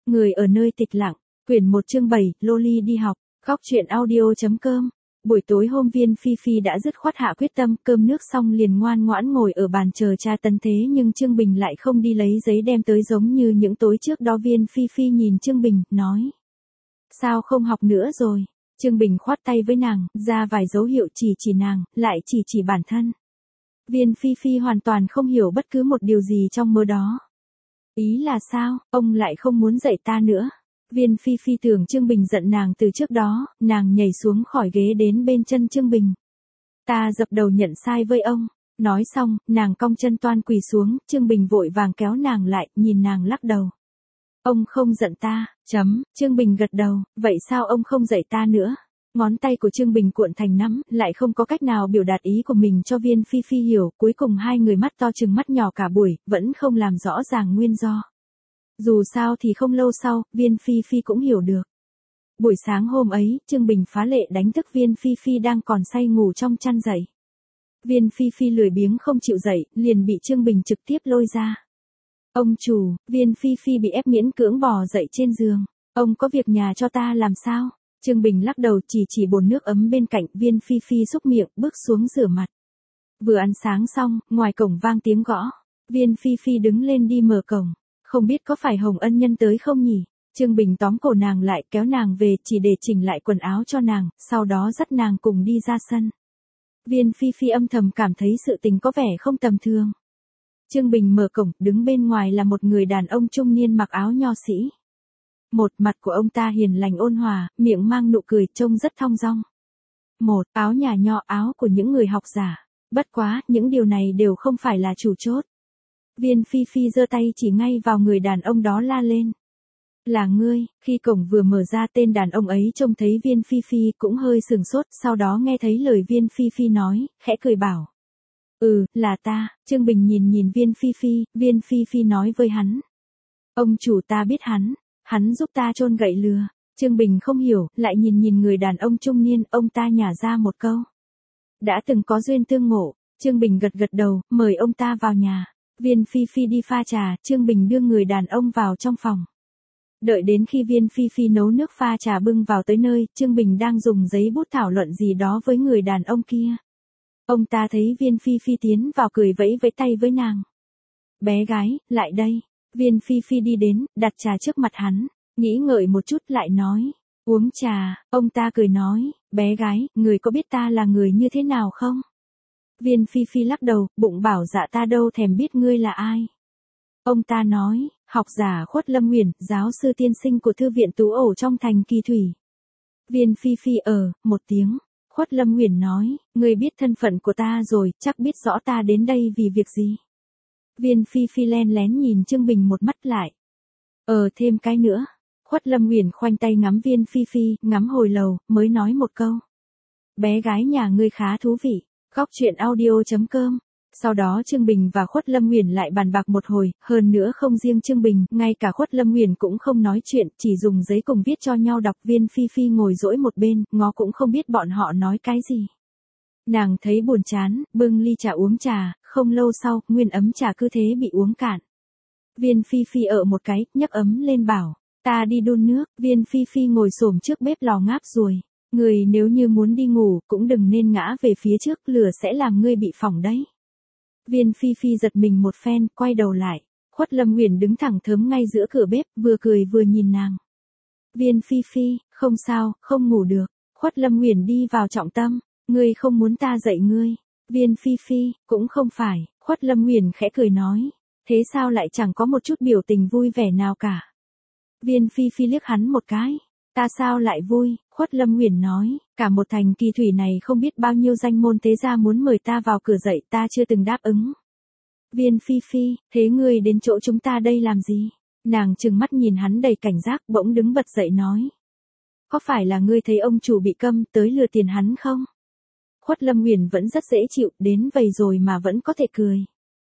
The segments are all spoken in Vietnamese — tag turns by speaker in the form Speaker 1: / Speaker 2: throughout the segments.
Speaker 1: Người ở nơi tịch lặng, quyển 1 chương 7, Loli đi học, góc truyện audio.com. Buổi tối hôm Viên Phi Phi đã dứt khoát hạ quyết tâm, cơm nước xong liền ngoan ngoãn ngồi ở bàn chờ cha tấn thế nhưng Trương Bình lại không đi lấy giấy đem tới giống như những tối trước đó. Viên Phi Phi nhìn Trương Bình, nói. Sao không học nữa rồi? Trương Bình khoát tay với nàng, ra vài dấu hiệu chỉ nàng, lại chỉ bản thân. Viên Phi Phi hoàn toàn không hiểu bất cứ một điều gì trong mơ đó. Ý là sao, ông lại không muốn dạy ta nữa? Viên Phi Phi tưởng Trương Bình giận nàng từ trước đó, nàng nhảy xuống khỏi ghế đến bên chân Trương Bình. Ta dập đầu nhận sai với ông. Nói xong, nàng cong chân toan quỳ xuống, Trương Bình vội vàng kéo nàng lại, nhìn nàng lắc đầu. Ông không giận ta, Trương Bình gật đầu, vậy sao ông không dạy ta nữa? Ngón tay của Trương Bình cuộn thành nắm, lại không có cách nào biểu đạt ý của mình cho Viên Phi Phi hiểu, cuối cùng hai người mắt to trừng mắt nhỏ cả buổi, vẫn không làm rõ ràng nguyên do. Dù sao thì không lâu sau, Viên Phi Phi cũng hiểu được. Buổi sáng hôm ấy, Trương Bình phá lệ đánh thức Viên Phi Phi đang còn say ngủ trong chăn dậy. Viên Phi Phi lười biếng không chịu dậy, liền bị Trương Bình trực tiếp lôi ra. Ông chủ, Viên Phi Phi bị ép miễn cưỡng bò dậy trên giường. Ông có việc nhà cho ta làm sao? Trương Bình lắc đầu chỉ bồn nước ấm bên cạnh. Viên Phi Phi xúc miệng, bước xuống rửa mặt. Vừa ăn sáng xong, ngoài cổng vang tiếng gõ. Viên Phi Phi đứng lên đi mở cổng. Không biết có phải Hồng Ân Nhân tới không nhỉ? Trương Bình tóm cổ nàng lại, kéo nàng về chỉ để chỉnh lại quần áo cho nàng, sau đó dắt nàng cùng đi ra sân. Viên Phi Phi âm thầm cảm thấy sự tình có vẻ không tầm thường. Trương Bình mở cổng, đứng bên ngoài là một người đàn ông trung niên mặc áo nho sĩ. Một mặt của ông ta hiền lành ôn hòa, miệng mang nụ cười, trông rất thong dong. Một, áo nhà nho, áo của những người học giả. Bất quá, những điều này đều không phải là chủ chốt. Viên Phi Phi giơ tay chỉ ngay vào người đàn ông đó la lên. Là ngươi. Khi cổng vừa mở ra, tên đàn ông ấy trông thấy Viên Phi Phi cũng hơi sừng sốt, sau đó nghe thấy lời Viên Phi Phi nói, khẽ cười bảo. Là ta. Trương Bình nhìn Viên Phi Phi nói với hắn. Ông chủ, ta biết hắn giúp ta chôn gậy lừa. Trương Bình không hiểu, lại nhìn người đàn ông trung niên, ông ta nhả ra một câu. Đã từng có duyên tương ngộ. Trương Bình gật đầu, mời ông ta vào nhà. Viên Phi Phi đi pha trà, Trương Bình đưa người đàn ông vào trong phòng. Đợi đến khi Viên Phi Phi nấu nước pha trà bưng vào tới nơi, Trương Bình đang dùng giấy bút thảo luận gì đó với người đàn ông kia. Ông ta thấy Viên Phi Phi tiến vào cười vẫy tay với nàng. Bé gái, lại đây. Viên Phi Phi đi đến, đặt trà trước mặt hắn, nghĩ ngợi một chút lại nói. Uống trà. Ông ta cười nói, bé gái, người có biết ta là người như thế nào không? Viên Phi Phi lắc đầu, bụng bảo dạ ta đâu thèm biết ngươi là ai. Ông ta nói, học giả Khuất Lâm Uyển, giáo sư tiên sinh của thư viện Tú Ổ trong thành Kỳ Thủy. Viên Phi Phi một tiếng. Khuất Lâm Uyển nói, ngươi biết thân phận của ta rồi, chắc biết rõ ta đến đây vì việc gì. Viên Phi Phi len lén nhìn Trương Bình một mắt lại. Thêm cái nữa. Khuất Lâm Uyển khoanh tay ngắm Viên Phi Phi, ngắm hồi lâu, mới nói một câu. Bé gái nhà ngươi khá thú vị. Góc truyện audio.com. Sau đó Trương Bình và Khuất Lâm Uyển lại bàn bạc một hồi, hơn nữa không riêng Trương Bình, ngay cả Khuất Lâm Uyển cũng không nói chuyện, chỉ dùng giấy cùng viết cho nhau đọc. Viên Phi Phi ngồi dỗi một bên, ngó cũng không biết bọn họ nói cái gì. Nàng thấy buồn chán, bưng ly trà uống trà, không lâu sau, nguyên ấm trà cứ thế bị uống cạn. Viên Phi Phi một cái, nhấc ấm lên bảo, ta đi đun nước. Viên Phi Phi ngồi xổm trước bếp lò ngáp ruồi. Người nếu như muốn đi ngủ, cũng đừng nên ngã về phía trước, lửa sẽ làm ngươi bị phỏng đấy. Viên Phi Phi giật mình một phen, quay đầu lại. Khuất Lâm Uyển đứng thẳng thớm ngay giữa cửa bếp, vừa cười vừa nhìn nàng. Viên Phi Phi, không sao, không ngủ được. Khuất Lâm Uyển đi vào trọng tâm, ngươi không muốn ta dạy ngươi. Viên Phi Phi, cũng không phải. Khuất Lâm Uyển khẽ cười nói, thế sao lại chẳng có một chút biểu tình vui vẻ nào cả. Viên Phi Phi liếc hắn một cái. Ta sao lại vui? Khuất Lâm Uyển nói, cả một thành Kỳ Thủy này không biết bao nhiêu danh môn thế gia muốn mời ta vào cửa dạy, ta chưa từng đáp ứng. Viên Phi Phi, thế ngươi đến chỗ chúng ta đây làm gì? Nàng trừng mắt nhìn hắn đầy cảnh giác, bỗng đứng bật dậy nói. Có phải là ngươi thấy ông chủ bị câm, tới lừa tiền hắn không? Khuất Lâm Uyển vẫn rất dễ chịu, đến vậy rồi mà vẫn có thể cười.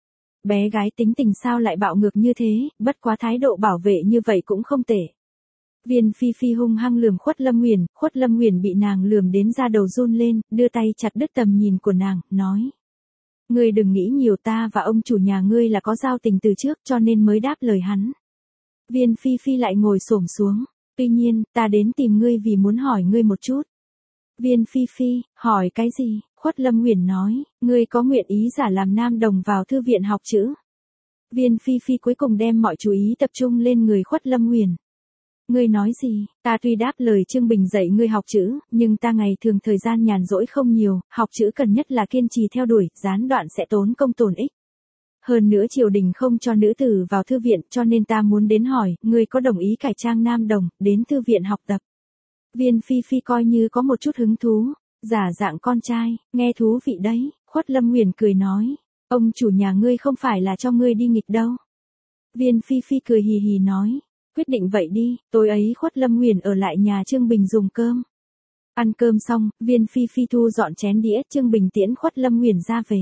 Speaker 1: Bé gái tính tình sao lại bạo ngược như thế, bất quá thái độ bảo vệ như vậy cũng không tệ. Viên Phi Phi hung hăng lườm Khuất Lâm Uyển bị nàng lườm đến da đầu run lên, đưa tay chặt đứt tầm nhìn của nàng, nói. Ngươi đừng nghĩ nhiều, ta và ông chủ nhà ngươi là có giao tình từ trước cho nên mới đáp lời hắn. Viên Phi Phi lại ngồi xổm xuống. Tuy nhiên, ta đến tìm ngươi vì muốn hỏi ngươi một chút. Viên Phi Phi, hỏi cái gì? Khuất Lâm Uyển nói, ngươi có nguyện ý giả làm nam đồng vào thư viện học chữ? Viên Phi Phi cuối cùng đem mọi chú ý tập trung lên người Khuất Lâm Uyển. Ngươi nói gì? Ta tuy đáp lời Trương Bình dạy ngươi học chữ, nhưng ta ngày thường thời gian nhàn rỗi không nhiều, học chữ cần nhất là kiên trì theo đuổi, gián đoạn sẽ tốn công tổn ích. Hơn nữa triều đình không cho nữ tử vào thư viện, cho nên ta muốn đến hỏi, ngươi có đồng ý cải trang nam đồng, đến thư viện học tập? Viên Phi Phi coi như có một chút hứng thú, giả dạng con trai, nghe thú vị đấy. Khuất Lâm Uyển cười nói, ông chủ nhà ngươi không phải là cho ngươi đi nghịch đâu. Viên Phi Phi cười hì hì nói, quyết định vậy đi, tối ấy Khuất Lâm Uyển ở lại nhà Trương Bình dùng cơm. Ăn cơm xong, Viên Phi Phi thu dọn chén đĩa, Trương Bình tiễn Khuất Lâm Uyển ra về.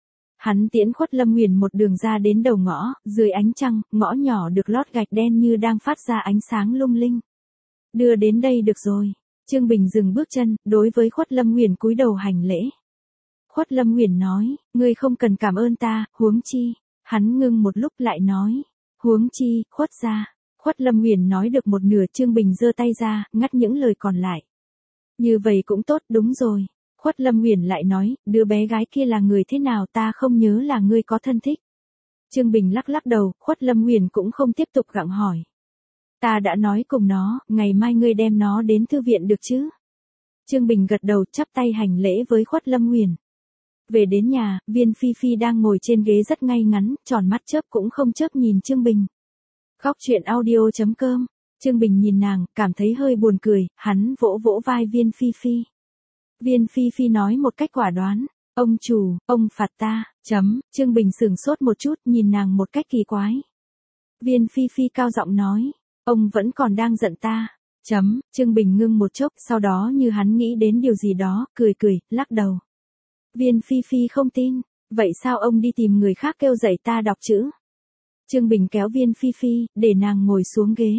Speaker 1: Hắn tiễn Khuất Lâm Uyển một đường ra đến đầu ngõ, dưới ánh trăng, ngõ nhỏ được lót gạch đen như đang phát ra ánh sáng lung linh. Đưa đến đây được rồi. Trương Bình dừng bước chân, đối với Khuất Lâm Uyển cúi đầu hành lễ. Khuất Lâm Uyển nói, ngươi không cần cảm ơn ta, huống chi. Hắn ngưng một lúc lại nói, huống chi, Khuất gia. Khuất Lâm Uyển nói được một nửa, Trương Bình giơ tay ra, ngắt những lời còn lại. Như vậy cũng tốt, đúng rồi. Khuất Lâm Uyển lại nói, đứa bé gái kia là người thế nào ta không nhớ là ngươi có thân thích. Trương Bình lắc lắc đầu, Khuất Lâm Uyển cũng không tiếp tục gặng hỏi. Ta đã nói cùng nó, ngày mai ngươi đem nó đến thư viện được chứ? Trương Bình gật đầu, chắp tay hành lễ với Khuất Lâm Uyển. Về đến nhà, Viên Phi Phi đang ngồi trên ghế rất ngay ngắn, tròn mắt chớp cũng không chớp nhìn Trương Bình. Khóc chuyện audio.com. Trương Bình nhìn nàng, cảm thấy hơi buồn cười, hắn vỗ vỗ vai Viên Phi Phi. Viên Phi Phi nói một cách quả đoán, ông chủ, ông phạt ta, Trương Bình sửng sốt một chút, nhìn nàng một cách kỳ quái. Viên Phi Phi cao giọng nói, ông vẫn còn đang giận ta, Trương Bình ngưng một chốc, sau đó như hắn nghĩ đến điều gì đó, cười, lắc đầu. Viên Phi Phi không tin, vậy sao ông đi tìm người khác kêu dạy ta đọc chữ? Trương Bình kéo Viên Phi Phi, để nàng ngồi xuống ghế.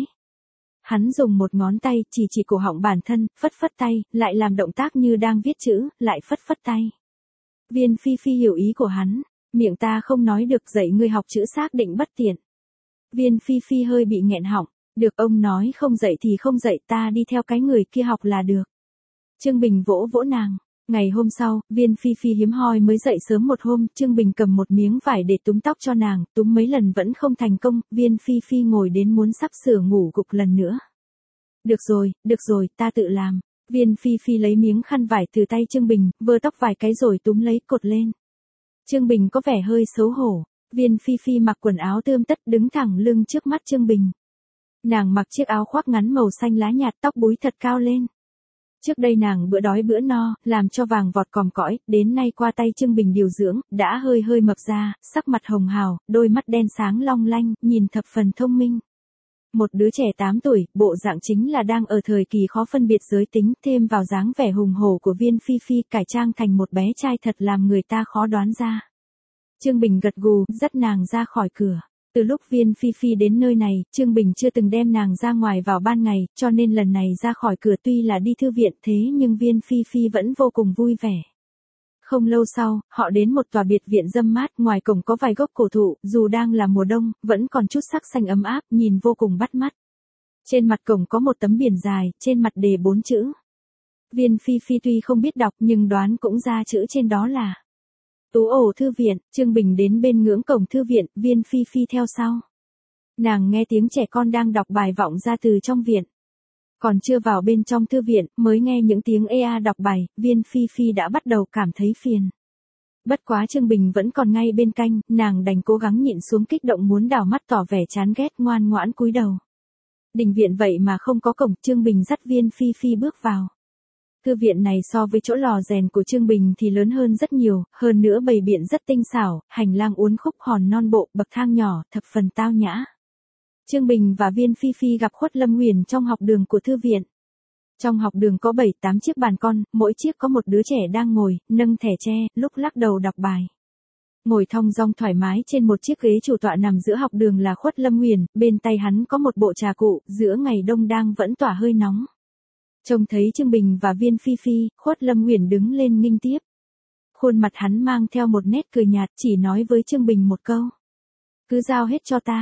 Speaker 1: Hắn dùng một ngón tay chỉ cổ họng bản thân, phất tay, lại làm động tác như đang viết chữ, lại phất tay. Viên Phi Phi hiểu ý của hắn, miệng ta không nói được, dạy ngươi học chữ xác định bất tiện. Viên Phi Phi hơi bị nghẹn họng, được, ông nói không dạy thì không dạy, ta đi theo cái người kia học là được. Trương Bình vỗ vỗ nàng. Ngày hôm sau, Viên Phi Phi hiếm hoi mới dậy sớm một hôm, Trương Bình cầm một miếng vải để túm tóc cho nàng, túm mấy lần vẫn không thành công, Viên Phi Phi ngồi đến muốn sắp sửa ngủ gục lần nữa. Được rồi, ta tự làm. Viên Phi Phi lấy miếng khăn vải từ tay Trương Bình, vơ tóc vài cái rồi túm lấy cột lên. Trương Bình có vẻ hơi xấu hổ. Viên Phi Phi mặc quần áo tươm tất đứng thẳng lưng trước mắt Trương Bình. Nàng mặc chiếc áo khoác ngắn màu xanh lá nhạt, tóc búi thật cao lên. Trước đây nàng bữa đói bữa no, làm cho vàng vọt còm cõi, đến nay qua tay Trương Bình điều dưỡng, đã hơi mập ra, sắc mặt hồng hào, đôi mắt đen sáng long lanh, nhìn thập phần thông minh. Một đứa trẻ 8 tuổi, bộ dạng chính là đang ở thời kỳ khó phân biệt giới tính, thêm vào dáng vẻ hùng hổ của Viên Phi Phi, cải trang thành một bé trai thật làm người ta khó đoán ra. Trương Bình gật gù, dắt nàng ra khỏi cửa. Từ lúc Viên Phi Phi đến nơi này, Trương Bình chưa từng đem nàng ra ngoài vào ban ngày, cho nên lần này ra khỏi cửa tuy là đi thư viện thế nhưng Viên Phi Phi vẫn vô cùng vui vẻ. Không lâu sau, họ đến một tòa biệt viện râm mát, ngoài cổng có vài gốc cổ thụ, dù đang là mùa đông, vẫn còn chút sắc xanh ấm áp, nhìn vô cùng bắt mắt. Trên mặt cổng có một tấm biển dài, trên mặt đề 4 chữ. Viên Phi Phi tuy không biết đọc nhưng đoán cũng ra chữ trên đó là Tú ổ thư viện. Trương Bình đến bên ngưỡng cổng thư viện, Viên Phi Phi theo sau. Nàng nghe tiếng trẻ con đang đọc bài vọng ra từ trong viện. Còn chưa vào bên trong thư viện, mới nghe những tiếng ea đọc bài, Viên Phi Phi đã bắt đầu cảm thấy phiền. Bất quá Trương Bình vẫn còn ngay bên cạnh, nàng đành cố gắng nhịn xuống kích động muốn đảo mắt tỏ vẻ chán ghét, ngoan ngoãn cúi đầu. Đình viện vậy mà không có cổng, Trương Bình dắt Viên Phi Phi bước vào. Thư viện này so với chỗ lò rèn của Trương Bình thì lớn hơn rất nhiều, hơn nữa bày biện rất tinh xảo, hành lang uốn khúc hòn non bộ, bậc thang nhỏ, thập phần tao nhã. Trương Bình và Viên Phi Phi gặp Khuất Lâm Uyển trong học đường của thư viện. Trong học đường có 7-8 chiếc bàn con, mỗi chiếc có một đứa trẻ đang ngồi, nâng thẻ tre, lúc lắc đầu đọc bài. Ngồi thong dong thoải mái trên một chiếc ghế chủ tọa nằm giữa học đường là Khuất Lâm Uyển, bên tay hắn có một bộ trà cụ, giữa ngày đông đang vẫn tỏa hơi nóng. Trông thấy Trương Bình và Viên Phi Phi, Khuất Lâm Uyển đứng lên nghênh tiếp. Khuôn mặt hắn mang theo một nét cười nhạt, chỉ nói với Trương Bình một câu. Cứ giao hết cho ta.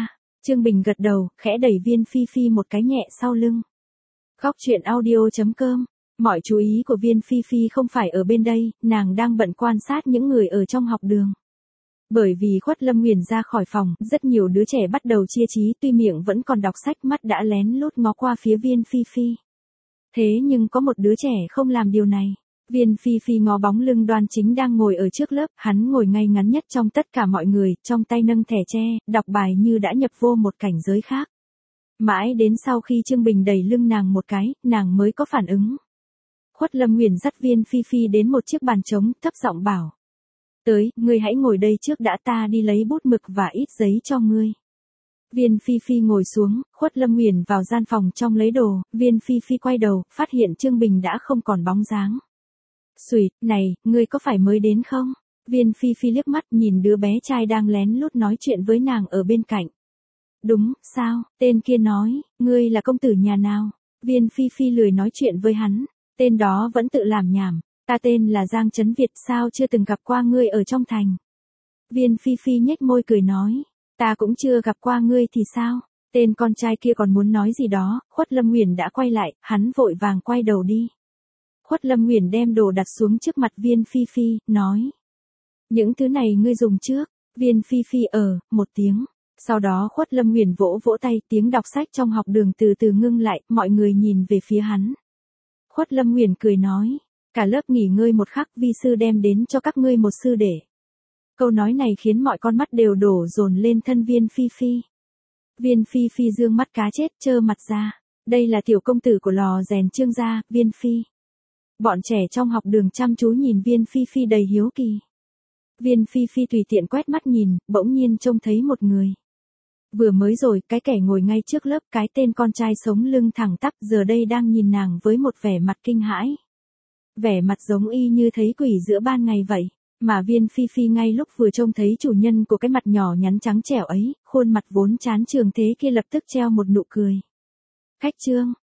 Speaker 1: Trương Bình gật đầu, khẽ đẩy Viên Phi Phi một cái nhẹ sau lưng. Khóc chuyện audio.com. Mọi chú ý của Viên Phi Phi không phải ở bên đây, nàng đang bận quan sát những người ở trong học đường. Bởi vì Khuất Lâm Nguyền ra khỏi phòng, rất nhiều đứa trẻ bắt đầu chia trí, tuy miệng vẫn còn đọc sách, mắt đã lén lút ngó qua phía Viên Phi Phi. Thế nhưng có một đứa trẻ không làm điều này. Viên Phi Phi ngó bóng lưng đoan chính đang ngồi ở trước lớp, hắn ngồi ngay ngắn nhất trong tất cả mọi người, trong tay nâng thẻ tre, đọc bài như đã nhập vô một cảnh giới khác. Mãi đến sau khi Trương Bình đẩy lưng nàng một cái, nàng mới có phản ứng. Khuất Lâm Nguyền dắt Viên Phi Phi đến một chiếc bàn trống, thấp giọng bảo. Tới, ngươi hãy ngồi đây trước đã, ta đi lấy bút mực và ít giấy cho ngươi. Viên Phi Phi ngồi xuống, Khuất Lâm Nguyền vào gian phòng trong lấy đồ, Viên Phi Phi quay đầu, phát hiện Trương Bình đã không còn bóng dáng. Xùi, này, ngươi có phải mới đến không? Viên Phi Phi liếc mắt nhìn đứa bé trai đang lén lút nói chuyện với nàng ở bên cạnh. Đúng, sao? Tên kia nói, ngươi là công tử nhà nào? Viên Phi Phi lười nói chuyện với hắn, tên đó vẫn tự làm nhảm. Ta tên là Giang Trấn Việt, sao chưa từng gặp qua ngươi ở trong thành? Viên Phi Phi nhếch môi cười nói, ta cũng chưa gặp qua ngươi thì sao? Tên con trai kia còn muốn nói gì đó, Khuất Lâm Nguyền đã quay lại, hắn vội vàng quay đầu đi. Khuất Lâm Nguyền đem đồ đặt xuống trước mặt Viên Phi Phi, nói. Những thứ này ngươi dùng trước. Viên Phi Phi một tiếng. Sau đó Khuất Lâm Nguyền vỗ vỗ tay, tiếng đọc sách trong học đường từ từ ngưng lại, mọi người nhìn về phía hắn. Khuất Lâm Nguyền cười nói. Cả lớp nghỉ ngơi một khắc, vi sư đem đến cho các ngươi một sư đệ. Câu nói này khiến mọi con mắt đều đổ dồn lên thân Viên Phi Phi. Viên Phi Phi dương mắt cá chết, trơ mặt ra. Đây là tiểu công tử của lò rèn Trương gia, Viên Phi. Bọn trẻ trong học đường chăm chú nhìn Viên Phi Phi đầy hiếu kỳ. Viên Phi Phi tùy tiện quét mắt nhìn, bỗng nhiên trông thấy một người. Vừa mới rồi, cái kẻ ngồi ngay trước lớp, cái tên con trai sống lưng thẳng tắp, giờ đây đang nhìn nàng với một vẻ mặt kinh hãi. Vẻ mặt giống y như thấy quỷ giữa ban ngày vậy. Mà Viên Phi Phi ngay lúc vừa trông thấy chủ nhân của cái mặt nhỏ nhắn trắng trẻo ấy, khuôn mặt vốn chán trường thế kia lập tức treo một nụ cười. Khách Trương,